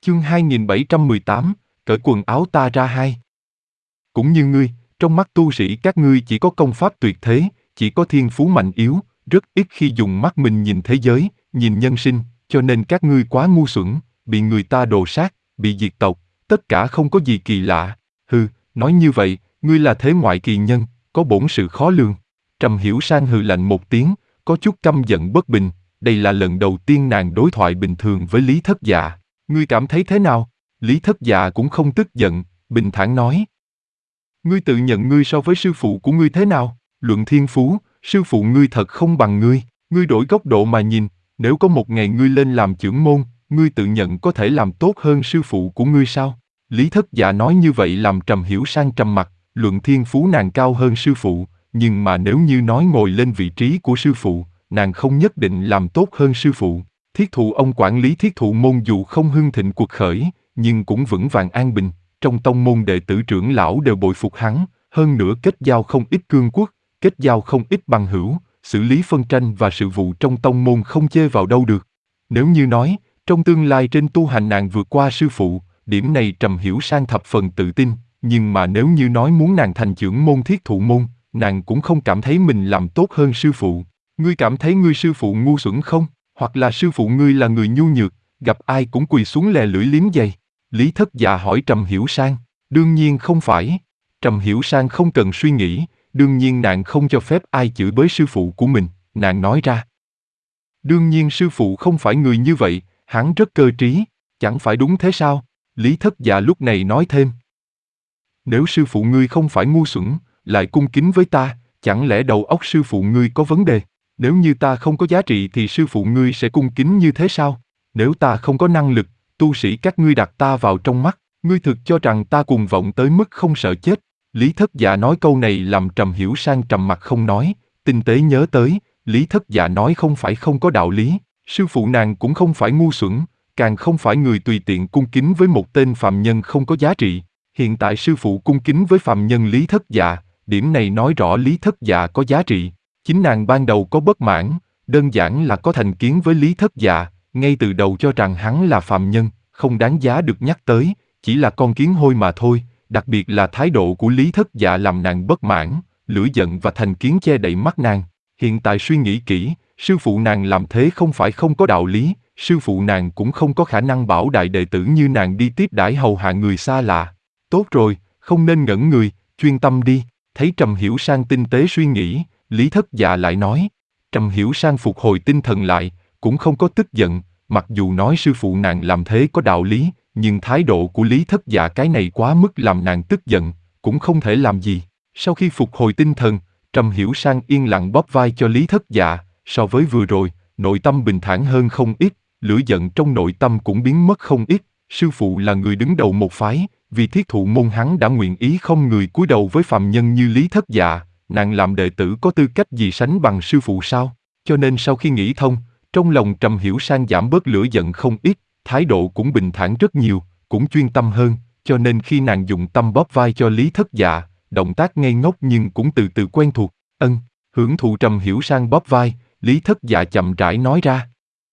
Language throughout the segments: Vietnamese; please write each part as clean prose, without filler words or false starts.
Chương 2718, cởi quần áo ta ra hai. Cũng như ngươi, trong mắt tu sĩ các ngươi chỉ có công pháp tuyệt thế, chỉ có thiên phú mạnh yếu, rất ít khi dùng mắt mình nhìn thế giới, nhìn nhân sinh, cho nên các ngươi quá ngu xuẩn, bị người ta đồ sát, bị diệt tộc, tất cả không có gì kỳ lạ. Hừ, nói như vậy, ngươi là thế ngoại kỳ nhân, có bổn sự khó lường. Trầm Hiểu Sang hừ lạnh một tiếng, có chút căm giận bất bình, đây là lần đầu tiên nàng đối thoại bình thường với Lý Thất Dạ. Ngươi cảm thấy thế nào? Lý Thất Dạ cũng không tức giận, bình thản nói. Ngươi tự nhận ngươi so với sư phụ của ngươi thế nào? Luận thiên phú, sư phụ ngươi thật không bằng ngươi. Ngươi đổi góc độ mà nhìn, nếu có một ngày ngươi lên làm trưởng môn, ngươi tự nhận có thể làm tốt hơn sư phụ của ngươi sao? Lý Thất Dạ nói như vậy làm Trầm Hiểu Sang trầm mặt, luận thiên phú nàng cao hơn sư phụ, nhưng mà nếu như nói ngồi lên vị trí của sư phụ, nàng không nhất định làm tốt hơn sư phụ. Thiết Thụ ông quản lý Thiết Thụ môn dù không hưng thịnh cuộc khởi, nhưng cũng vững vàng an bình, trong tông môn đệ tử trưởng lão đều bội phục hắn, hơn nữa kết giao không ít cương quốc, kết giao không ít bằng hữu, xử lý phân tranh và sự vụ trong tông môn không chê vào đâu được. Nếu như nói, trong tương lai trên tu hành nàng vượt qua sư phụ, điểm này Trầm Hiểu Sang thập phần tự tin, nhưng mà nếu như nói muốn nàng thành trưởng môn Thiết Thụ môn, nàng cũng không cảm thấy mình làm tốt hơn sư phụ. Ngươi cảm thấy ngươi sư phụ ngu xuẩn không? Hoặc là sư phụ ngươi là người nhu nhược, gặp ai cũng quỳ xuống lè lưỡi liếm giày? Lý Thất Dạ hỏi Trầm Hiểu Sang. Đương nhiên không phải. Trầm Hiểu Sang không cần suy nghĩ, đương nhiên nàng không cho phép ai chửi bới sư phụ của mình, nàng nói ra. Đương nhiên sư phụ không phải người như vậy, hắn rất cơ trí, chẳng phải đúng thế sao? Lý Thất Dạ lúc này nói thêm. Nếu sư phụ ngươi không phải ngu xuẩn, lại cung kính với ta, chẳng lẽ đầu óc sư phụ ngươi có vấn đề? Nếu như ta không có giá trị thì sư phụ ngươi sẽ cung kính như thế sao? Nếu ta không có năng lực, tu sĩ các ngươi đặt ta vào trong mắt, ngươi thực cho rằng ta cuồng vọng tới mức không sợ chết? Lý Thất Dạ nói câu này làm Trầm Hiểu Sang trầm mặt không nói, tinh tế nhớ tới, Lý Thất Dạ nói không phải không có đạo lý, sư phụ nàng cũng không phải ngu xuẩn, càng không phải người tùy tiện cung kính với một tên phàm nhân không có giá trị. Hiện tại sư phụ cung kính với phàm nhân Lý Thất Dạ, điểm này nói rõ Lý Thất Dạ có giá trị. Chính nàng ban đầu có bất mãn, đơn giản là có thành kiến với Lý Thất Dạ, ngay từ đầu cho rằng hắn là phàm nhân, không đáng giá được nhắc tới, chỉ là con kiến hôi mà thôi, đặc biệt là thái độ của Lý Thất Dạ làm nàng bất mãn, lửa giận và thành kiến che đậy mắt nàng. Hiện tại suy nghĩ kỹ, sư phụ nàng làm thế không phải không có đạo lý, sư phụ nàng cũng không có khả năng bảo đại đệ tử như nàng đi tiếp đãi hầu hạ người xa lạ. Tốt rồi, không nên ngẩn người, chuyên tâm đi. Thấy Trầm Hiểu Sang tinh tế suy nghĩ, Lý Thất Dạ lại nói. Trầm Hiểu Sang phục hồi tinh thần lại, cũng không có tức giận, mặc dù nói sư phụ nàng làm thế có đạo lý, nhưng thái độ của Lý Thất Dạ cái này quá mức làm nàng tức giận, cũng không thể làm gì. Sau khi phục hồi tinh thần, Trầm Hiểu Sang yên lặng bóp vai cho Lý Thất Dạ, so với vừa rồi, nội tâm bình thản hơn không ít, lửa giận trong nội tâm cũng biến mất không ít. Sư phụ là người đứng đầu một phái, vì Thiết Thụ môn hắn đã nguyện ý không người cúi đầu với phàm nhân như Lý Thất Dạ, nàng làm đệ tử có tư cách gì sánh bằng sư phụ sao? Cho nên sau khi nghĩ thông, trong lòng Trầm Hiểu Sang giảm bớt lửa giận không ít, thái độ cũng bình thản rất nhiều, cũng chuyên tâm hơn, cho nên khi nàng dùng tâm bóp vai cho Lý Thất Dạ, động tác ngây ngốc nhưng cũng từ từ quen thuộc. Hưởng thụ Trầm Hiểu Sang bóp vai, Lý Thất Dạ chậm rãi nói ra.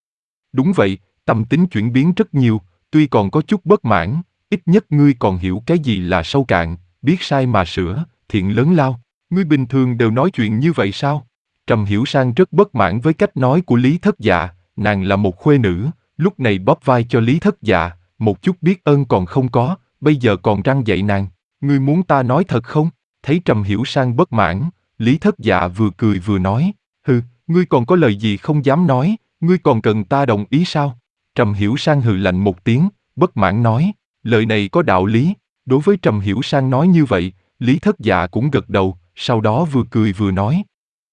Đúng vậy, tâm tính chuyển biến rất nhiều, tuy còn có chút bất mãn, ít nhất ngươi còn hiểu cái gì là sâu cạn, biết sai mà sửa, thiện lớn lao. Ngươi bình thường đều nói chuyện như vậy sao? Trầm Hiểu Sang rất bất mãn với cách nói của Lý Thất Dạ, nàng là một khuê nữ, lúc này bóp vai cho Lý Thất Dạ, một chút biết ơn còn không có, bây giờ còn răn dạy nàng. Ngươi muốn ta nói thật không? Thấy Trầm Hiểu Sang bất mãn, Lý Thất Dạ vừa cười vừa nói, hừ, ngươi còn có lời gì không dám nói, ngươi còn cần ta đồng ý sao? Trầm Hiểu Sang hừ lạnh một tiếng, bất mãn nói, lời này có đạo lý. Đối với Trầm Hiểu Sang nói như vậy, Lý Thất Dạ cũng gật đầu, sau đó vừa cười vừa nói.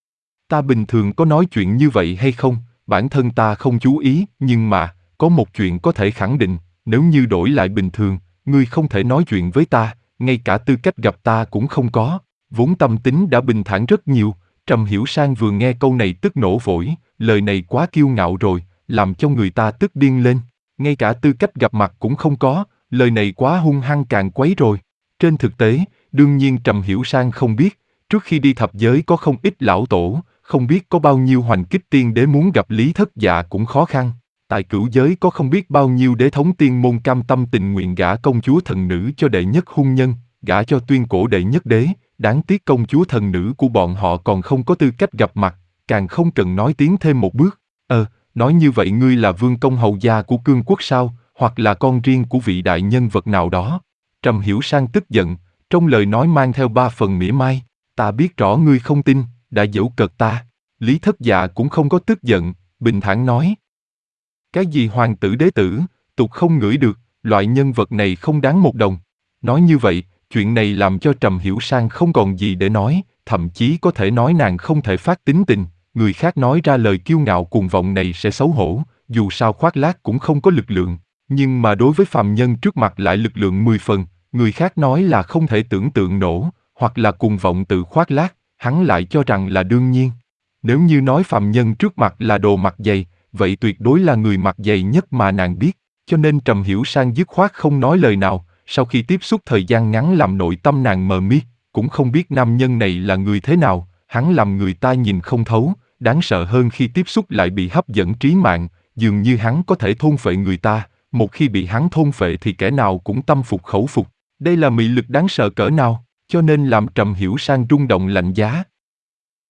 Ta bình thường có nói chuyện như vậy hay không, bản thân ta không chú ý, nhưng mà, có một chuyện có thể khẳng định, nếu như đổi lại bình thường, ngươi không thể nói chuyện với ta, ngay cả tư cách gặp ta cũng không có. Vốn tâm tính đã bình thản rất nhiều, Trầm Hiểu Sang vừa nghe câu này tức nổ phổi, lời này quá kiêu ngạo rồi, làm cho người ta tức điên lên. Ngay cả tư cách gặp mặt cũng không có, lời này quá hung hăng càng quấy rồi. Trên thực tế, đương nhiên Trầm Hiểu Sang không biết, trước khi đi thập giới có không ít lão tổ, không biết có bao nhiêu hoành kích tiên đế muốn gặp Lý Thất Dạ cũng khó khăn. Tại cửu giới có không biết bao nhiêu đế thống tiên môn cam tâm tình nguyện gả công chúa thần nữ cho đệ nhất hôn nhân, gả cho tuyên cổ đệ nhất đế, đáng tiếc công chúa thần nữ của bọn họ còn không có tư cách gặp mặt, càng không cần nói tiến thêm một bước. Nói như vậy ngươi là vương công hầu gia của cương quốc sao, hoặc là con riêng của vị đại nhân vật nào đó? Trầm Hiểu Sang tức giận, trong lời nói mang theo 3 phần mỉa mai. Ta biết rõ ngươi không tin, đã giễu cợt ta. Lý Thất Dạ cũng không có tức giận, bình thản nói. Cái gì hoàng tử đế tử, tục không ngửi được, loại nhân vật này không đáng một đồng. Nói như vậy, chuyện này làm cho Trầm Hiểu Sang không còn gì để nói, thậm chí có thể nói nàng không thể phát tính tình. Người khác nói ra lời kiêu ngạo cuồng vọng này sẽ xấu hổ, dù sao Khoác Lác cũng không có lực lượng. Nhưng mà đối với phàm nhân trước mặt lại lực lượng 10 phần, người khác nói là không thể tưởng tượng nổ, hoặc là cuồng vọng tự Khoác Lác, hắn lại cho rằng là đương nhiên. Nếu như nói phàm nhân trước mặt là đồ mặt dày, vậy tuyệt đối là người mặt dày nhất mà nàng biết, cho nên Trầm Hiểu Sang dứt khoát không nói lời nào, sau khi tiếp xúc thời gian ngắn làm nội tâm nàng mờ miết, cũng không biết nam nhân này là người thế nào, hắn làm người ta nhìn không thấu, đáng sợ hơn khi tiếp xúc lại bị hấp dẫn trí mạng, dường như hắn có thể thôn phệ người ta, một khi bị hắn thôn phệ thì kẻ nào cũng tâm phục khẩu phục, đây là mị lực đáng sợ cỡ nào, cho nên làm Trầm Hiểu Sang rung động lạnh giá.